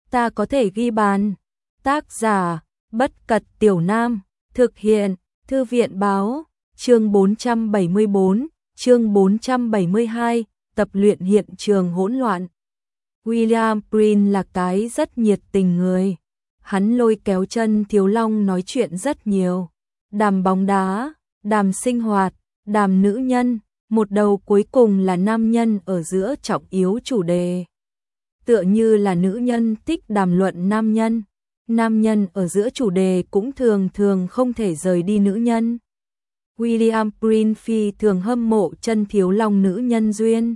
ta có thể ghi bàn. Tác giả, Bất Cật Tiểu Nam, thực hiện, Thư viện báo, chương 474, chương 472, tập luyện hiện trường hỗn loạn. William Prince là cái rất nhiệt tình người. Hắn lôi kéo Chân Thiếu Long nói chuyện rất nhiều. Đàm bóng đá, đàm sinh hoạt, đàm nữ nhân, một đầu cuối cùng là nam nhân ở giữa trọng yếu chủ đề. Tựa như là nữ nhân thích đàm luận nam nhân ở giữa chủ đề cũng thường thường không thể rời đi nữ nhân. William Prince phi thường hâm mộ Chân Thiếu Long nữ nhân duyên.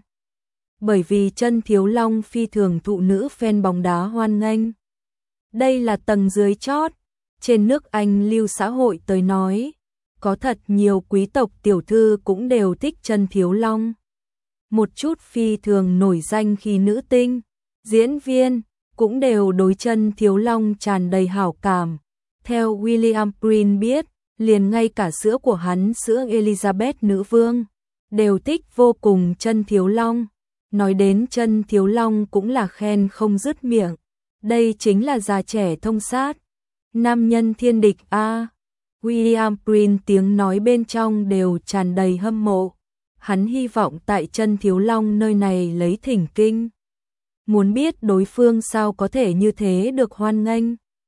Bởi vì Chân Thiếu Long phi thường thụ nữ fan bóng đá hoan nghênh. Đây là tầng dưới chót, trên nước Anh lưu xã hội tới nói, có thật nhiều quý tộc tiểu thư cũng đều thích Chân Thiếu Long. Một chút phi thường nổi danh khi nữ tinh, diễn viên cũng đều đối Chân Thiếu Long tràn đầy hảo cảm. Theo William Prince biết, liền ngay cả sữa của hắn, sữa Elizabeth nữ vương, đều thích vô cùng Chân Thiếu Long. Nói đến Chân Thiếu Long cũng là khen không dứt miệng. Đây chính là già trẻ thông sát, nam nhân thiên địch a. William Prince tiếng nói bên trong đều tràn đầy hâm mộ. Hắn hy vọng tại Chân Thiếu Long nơi này lấy thỉnh kinh. Muốn biết đối phương sao có thể như thế được hoan nghênh.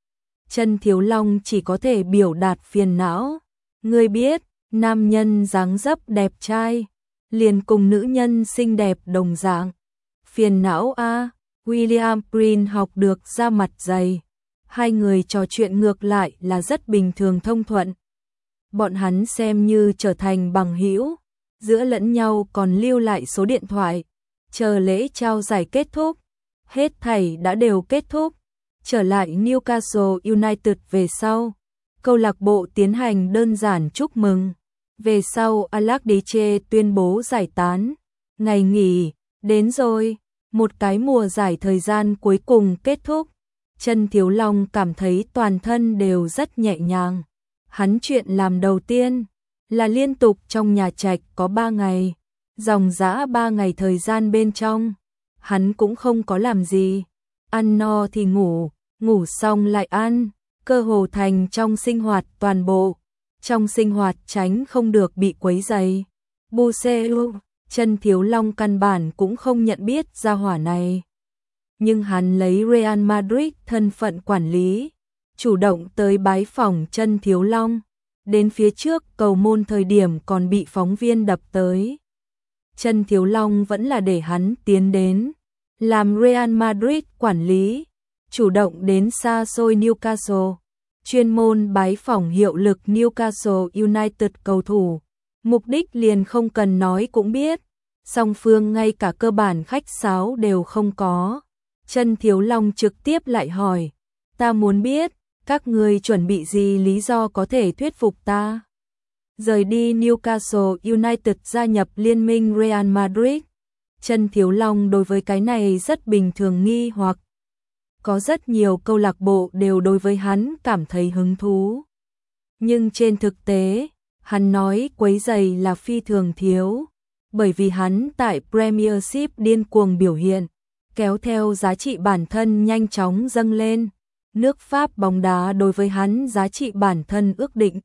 Chân Thiếu Long chỉ có thể biểu đạt phiền não. Ngươi biết, nam nhân dáng dấp đẹp trai, liền cùng nữ nhân xinh đẹp đồng dạng. Phiền não a. William Prince học được ra mặt dày. Hai người trò chuyện ngược lại là rất bình thường thông thuận. Bọn hắn xem như trở thành bằng hữu, giữa lẫn nhau còn lưu lại số điện thoại. Chờ lễ trao giải kết thúc, hết thảy đã đều kết thúc. Trở lại Newcastle United về sau, câu lạc bộ tiến hành đơn giản chúc mừng. Về sau Alex Deche tuyên bố giải tán. Ngày nghỉ đến rồi, một cái mùa giải thời gian cuối cùng kết thúc. Chân Thiếu Long cảm thấy toàn thân đều rất nhẹ nhàng. Hắn chuyện làm đầu tiên là liên tục trong nhà trạch có 3 ngày. Dòng dã 3 ngày thời gian bên trong, hắn cũng không có làm gì. Ăn no thì ngủ, ngủ xong lại ăn, cơ hồ thành trong sinh hoạt toàn bộ. Trong sinh hoạt tránh không được bị quấy rầy. Buselu, Chân Thiếu Long căn bản cũng không nhận biết gia hỏa này. Nhưng hắn lấy Real Madrid thân phận quản lý, chủ động tới bái phỏng Chân Thiếu Long. Đến phía trước cầu môn thời điểm còn bị phóng viên đập tới. Chân Thiếu Long vẫn là để hắn tiến đến, làm Real Madrid quản lý, chủ động đến xa xôi Newcastle, chuyên môn bái phỏng hiệu lực Newcastle United cầu thủ. Mục đích liền không cần nói cũng biết, song phương ngay cả cơ bản khách sáo đều không có. Chân Thiếu Long trực tiếp lại hỏi, ta muốn biết, các ngươi chuẩn bị gì lý do có thể thuyết phục ta rời đi Newcastle United gia nhập liên minh Real Madrid. Chân Thiếu Long đối với cái này rất bình thường nghi hoặc. Có rất nhiều câu lạc bộ đều đối với hắn cảm thấy hứng thú. Nhưng trên thực tế, hắn nói quấy rầy là phi thường thiếu. Bởi vì hắn tại Premiership điên cuồng biểu hiện, kéo theo giá trị bản thân nhanh chóng dâng lên. Nước Pháp bóng đá đối với hắn giá trị bản thân ước định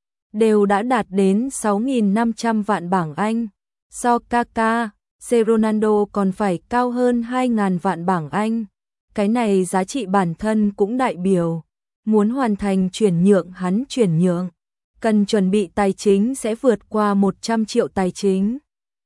đều đã đạt đến 6.500 vạn bảng Anh. So Kaká, Ronaldo còn phải cao hơn 2.000 vạn bảng Anh. Cái này giá trị bản thân cũng đại biểu, muốn hoàn thành chuyển nhượng hắn chuyển nhượng, cần chuẩn bị tài chính sẽ vượt qua 100 triệu tài chính.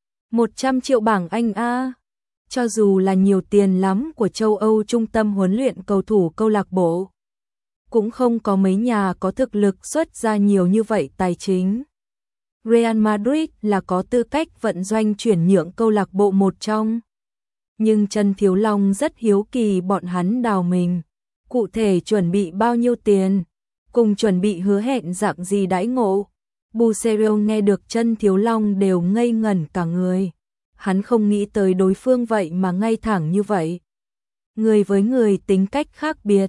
100 triệu bảng Anh a. Cho dù là nhiều tiền lắm của châu Âu trung tâm huấn luyện cầu thủ câu lạc bộ, cũng không có mấy nhà có thực lực xuất ra nhiều như vậy tài chính. Real Madrid là có tư cách vận doanh chuyển nhượng câu lạc bộ một trong. Nhưng Chân Thiếu Long rất hiếu kỳ bọn hắn đào mình, cụ thể chuẩn bị bao nhiêu tiền, cùng chuẩn bị hứa hẹn dạng gì đãi ngộ. Busero nghe được Chân Thiếu Long đều ngây ngẩn cả người. Hắn không nghĩ tới đối phương vậy mà ngay thẳng như vậy. Người với người tính cách khác biệt,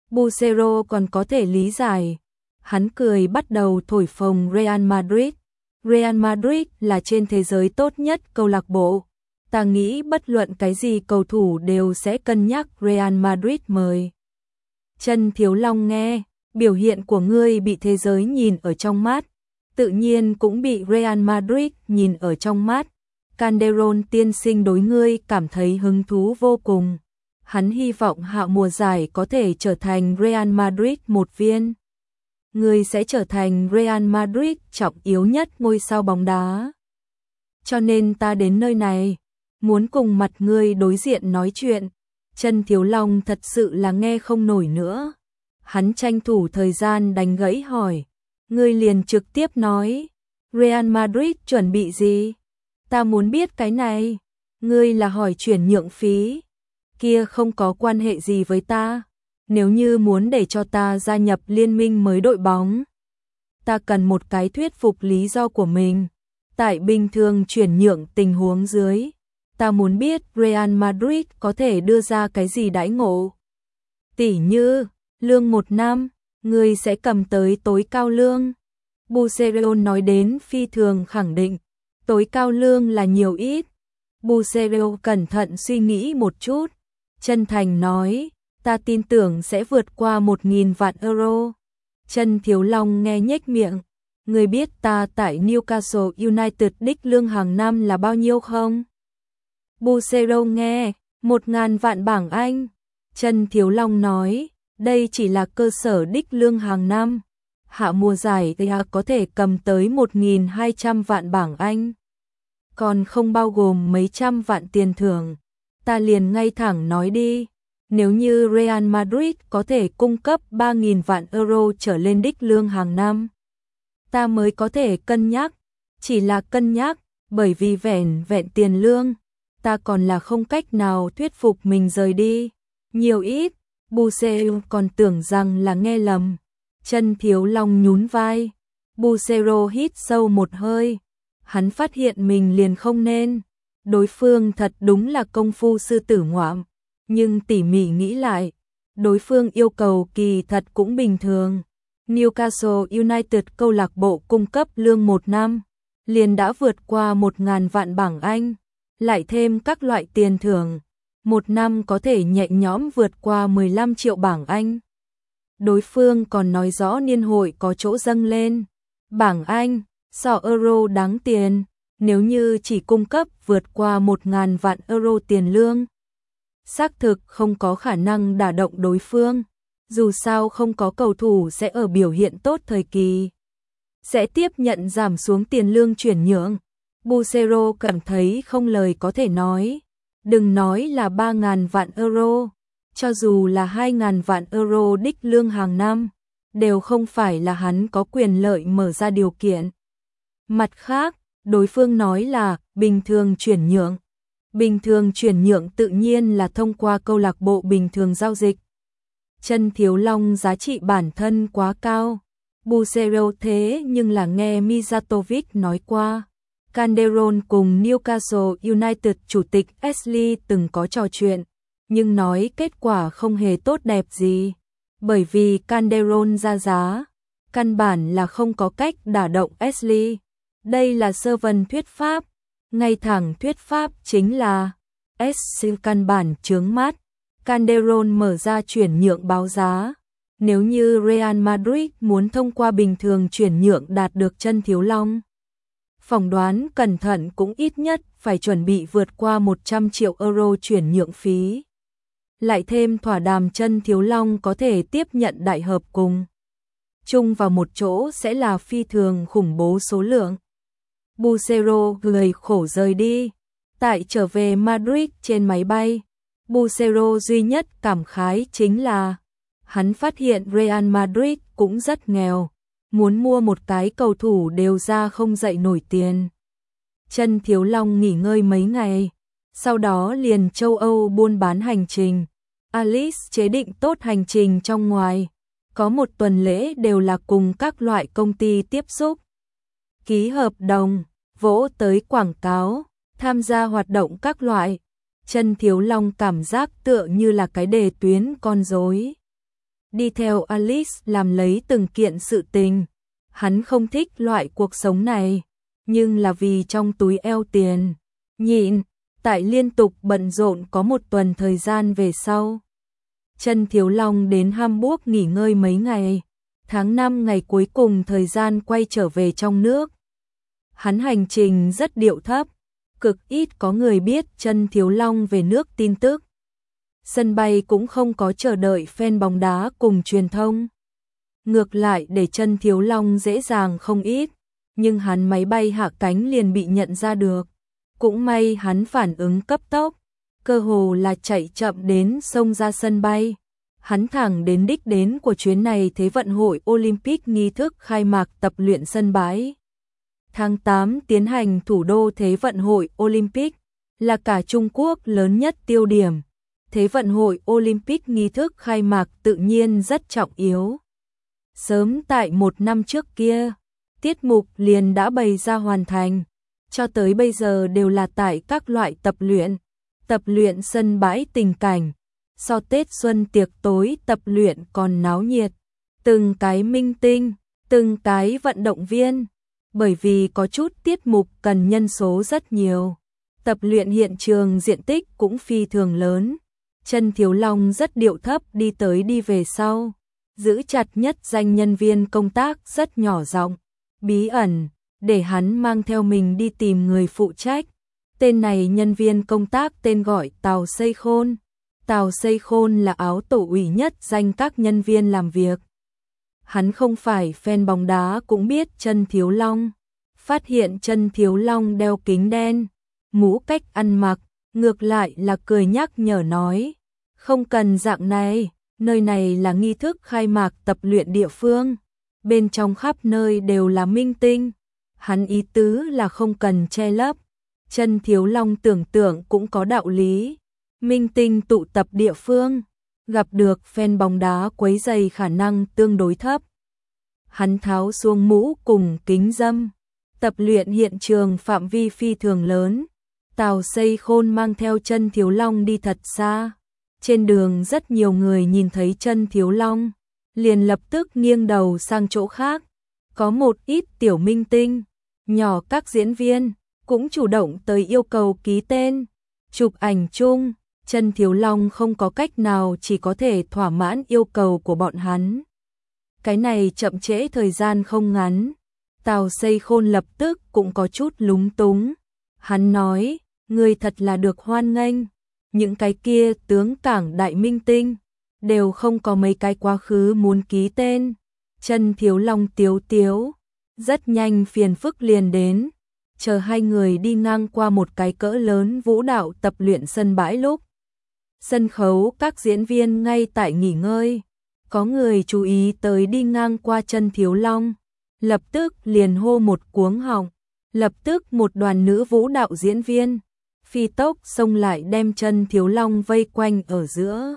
Busero còn có thể lý giải. Hắn cười bắt đầu thổi phồng Real Madrid. Real Madrid là trên thế giới tốt nhất câu lạc bộ. Ta nghĩ bất luận cái gì cầu thủ đều sẽ cân nhắc Real Madrid mời. Chân Thiếu Long nghe, biểu hiện của ngươi bị thế giới nhìn ở trong mắt, tự nhiên cũng bị Real Madrid nhìn ở trong mắt. Calderón tiên sinh đối ngươi cảm thấy hứng thú vô cùng. Hắn hy vọng hạ mùa giải có thể trở thành Real Madrid một viên. Ngươi sẽ trở thành Real Madrid trọng yếu nhất ngôi sao bóng đá. Cho nên ta đến nơi này, muốn cùng mặt ngươi đối diện nói chuyện. Chân Thiếu Long thật sự là nghe không nổi nữa. Hắn tranh thủ thời gian đánh gãy hỏi. Ngươi liền trực tiếp nói, Real Madrid chuẩn bị gì? Ta muốn biết cái này. Ngươi là hỏi chuyển nhượng phí. Kia không có quan hệ gì với ta. Nếu như muốn để cho ta gia nhập liên minh mới đội bóng, ta cần một cái thuyết phục lý do của mình. Tại bình thường chuyển nhượng tình huống dưới, ta muốn biết Real Madrid có thể đưa ra cái gì đãi ngộ. Tỉ như, lương 1 năm, ngươi sẽ cầm tới tối cao lương. Bucero nói đến phi thường khẳng định, tối cao lương là nhiều ít. Bucero cẩn thận suy nghĩ một chút, chân thành nói, ta tin tưởng sẽ vượt qua 1.000 vạn euro. Chân Thiếu Long nghe nhếch miệng, ngươi biết ta tại Newcastle United đích lương hàng năm là bao nhiêu không? Bucero nghe, 1.000 vạn bảng Anh. Chân Thiếu Long nói, đây chỉ là cơ sở đích lương hàng năm. Hạ mùa giải thì có thể cầm tới 1.200 vạn bảng Anh. Còn không bao gồm mấy trăm vạn tiền thưởng. Ta liền ngay thẳng nói đi, nếu như Real Madrid có thể cung cấp 3.000 vạn euro trở lên đích lương hàng năm, ta mới có thể cân nhắc. Chỉ là cân nhắc, bởi vì vẻn vẹn tiền lương, ta còn là không cách nào thuyết phục mình rời đi. Nhiều ít, Bucero còn tưởng rằng là nghe lầm. Chân Thiếu Long nhún vai. Bucero hít sâu một hơi. Hắn phát hiện mình liền không nên. Đối phương thật đúng là công phu sư tử ngoạm. Nhưng tỉ mỉ nghĩ lại, đối phương yêu cầu kỳ thật cũng bình thường. Newcastle United câu lạc bộ cung cấp lương 1 năm, liền đã vượt qua 1.000 vạn bảng Anh. Lại thêm các loại tiền thưởng, 1 năm có thể nhẹ nhõm vượt qua 15 triệu bảng Anh. Đối phương còn nói rõ niên hội có chỗ dâng lên. Bảng Anh, so euro đáng tiền, nếu như chỉ cung cấp vượt qua 1.000 vạn euro tiền lương, xác thực không có khả năng đả động đối phương. Dù sao không có cầu thủ sẽ ở biểu hiện tốt thời kỳ sẽ tiếp nhận giảm xuống tiền lương chuyển nhượng. Bucero cảm thấy không lời có thể nói. Đừng nói là 3.000 vạn euro, cho dù là 2.000 vạn euro đích lương hàng năm, đều không phải là hắn có quyền lợi mở ra điều kiện. Mặt khác, đối phương nói là bình thường chuyển nhượng. Bình thường chuyển nhượng tự nhiên là thông qua câu lạc bộ bình thường giao dịch. Chân Thiếu Long giá trị bản thân quá cao. Bucero thế nhưng là nghe Mijatovic nói qua. Calderón cùng Newcastle United chủ tịch Ashley từng có trò chuyện, nhưng nói kết quả không hề tốt đẹp gì. Bởi vì Calderón ra giá, căn bản là không có cách đả động Ashley. Đây là sơ vần thuyết pháp. Ngay thẳng thuyết pháp chính là Ashley căn bản chướng mắt. Calderón mở ra chuyển nhượng báo giá. Nếu như Real Madrid muốn thông qua bình thường chuyển nhượng đạt được Chân Thiếu Long, phỏng đoán cẩn thận cũng ít nhất phải chuẩn bị vượt qua 100 triệu euro chuyển nhượng phí. Lại thêm thỏa đàm Chân Thiếu Long có thể tiếp nhận đại hợp cùng chung vào một chỗ sẽ là phi thường khủng bố số lượng. Bucero cười khổ rời đi. Tại trở về Madrid trên máy bay, Bucero duy nhất cảm khái chính là hắn phát hiện Real Madrid cũng rất nghèo, muốn mua một cái cầu thủ đều ra không dậy nổi tiền. Chân Thiếu Long nghỉ ngơi mấy ngày, sau đó liền châu Âu buôn bán hành trình. Alice chế định tốt hành trình trong ngoài, có một tuần lễ đều là cùng các loại công ty tiếp xúc, ký hợp đồng, vỗ tới quảng cáo, tham gia hoạt động các loại. Chân Thiếu Long cảm giác tựa như là cái đề tuyến con rối, đi theo Alice làm lấy từng kiện sự tình. Hắn không thích loại cuộc sống này, nhưng là vì trong túi eo tiền nhịn. Tại liên tục bận rộn có một tuần thời gian về sau, Chân Thiếu Long đến Hamburg nghỉ ngơi mấy ngày. Tháng 5 ngày cuối cùng thời gian quay trở về trong nước. Hắn hành trình rất điệu thấp, cực ít có người biết Chân Thiếu Long về nước tin tức. Sân bay cũng không có chờ đợi fan bóng đá cùng truyền thông. Ngược lại để Chân Thiếu Long dễ dàng không ít, nhưng hắn máy bay hạ cánh liền bị nhận ra được. Cũng may hắn phản ứng cấp tốc, cơ hồ là chạy chậm đến xông ra sân bay. Hắn thẳng đến đích đến của chuyến này Thế vận hội Olympic nghi thức khai mạc tập luyện sân bãi. Tháng 8 tiến hành thủ đô Thế vận hội Olympic, là cả Trung Quốc lớn nhất tiêu điểm. Thế vận hội Olympic nghi thức khai mạc tự nhiên rất trọng yếu. Sớm tại một năm trước kia, tiết mục liền đã bày ra hoàn thành, cho tới bây giờ đều là tại các loại tập luyện sân bãi tình cảnh. So Tết xuân tiệc tối tập luyện còn náo nhiệt, từng cái minh tinh, từng cái vận động viên, bởi vì có chút tiết mục cần nhân số rất nhiều. Tập luyện hiện trường diện tích cũng phi thường lớn. Chân Thiếu Long rất điệu thấp đi tới đi về sau, giữ chặt nhất danh nhân viên công tác rất nhỏ giọng, bí ẩn, để hắn mang theo mình đi tìm người phụ trách. Tên này nhân viên công tác tên gọi Tào Xây Khôn. Tào Xây Khôn là áo tổ ủy nhất danh các nhân viên làm việc. Hắn không phải fan bóng đá cũng biết Chân Thiếu Long. Phát hiện Chân Thiếu Long đeo kính đen, mũ cách ăn mặc, ngược lại là cười nhắc nhở nói, không cần dạng này, nơi này là nghi thức khai mạc tập luyện địa phương, bên trong khắp nơi đều là minh tinh. Hắn ý tứ là không cần che lấp. Chân Thiếu Long tưởng tượng cũng có đạo lý. Minh tinh tụ tập địa phương, gặp được fan bóng đá quấy rầy khả năng tương đối thấp. Hắn tháo xuống mũ cùng kính râm. Tập luyện hiện trường phạm vi phi thường lớn. Tào Xây Khôn mang theo Chân Thiếu Long đi thật xa. Trên đường rất nhiều người nhìn thấy Chân Thiếu Long, liền lập tức nghiêng đầu sang chỗ khác. Có một ít tiểu minh tinh, nhỏ các diễn viên, cũng chủ động tới yêu cầu ký tên, chụp ảnh chung. Chân Thiếu Long không có cách nào, chỉ có thể thỏa mãn yêu cầu của bọn hắn. Cái này chậm trễ thời gian không ngắn. Tào Xây Khôn lập tức cũng có chút lúng túng. Hắn nói, người thật là được hoan nghênh. Những cái kia tướng cảng đại minh tinh đều không có mấy cái quá khứ muốn ký tên. Chân Thiếu Long tiếu tiếu, rất nhanh phiền phức liền đến. Chờ hai người đi ngang qua một cái cỡ lớn vũ đạo tập luyện sân bãi lúc sân khấu các diễn viên ngay tại nghỉ ngơi, có người chú ý tới đi ngang qua Chân Thiếu Long, lập tức liền hô một cuống họng, lập tức một đoàn nữ vũ đạo diễn viên phi tốc xông lại đem Chân Thiếu Long vây quanh ở giữa.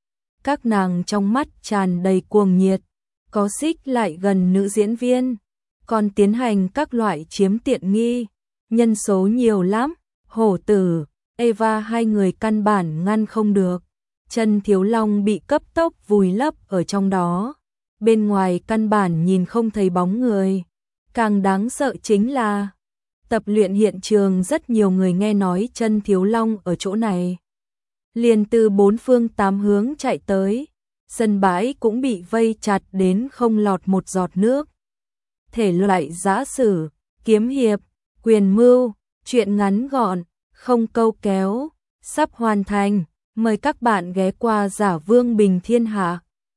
Các nàng trong mắt tràn đầy cuồng nhiệt, có xích lại gần nữ diễn viên, còn tiến hành các loại chiếm tiện nghi, nhân số nhiều lắm. Hổ Tử, Eva hai người căn bản ngăn không được. Chân Thiếu Long bị cấp tốc vùi lấp ở trong đó. Bên ngoài căn bản nhìn không thấy bóng người. Càng đáng sợ chính là tập luyện hiện trường rất nhiều người nghe nói Chân Thiếu Long ở chỗ này, liền từ bốn phương tám hướng chạy tới. Sân bãi cũng bị vây chặt đến không lọt một giọt nước. Thể loại giã sử, kiếm hiệp, quyền mưu, truyện ngắn gọn, không câu kéo, sắp hoàn thành. Mời các bạn ghé qua Giả Vương Bình Thiên Hạ.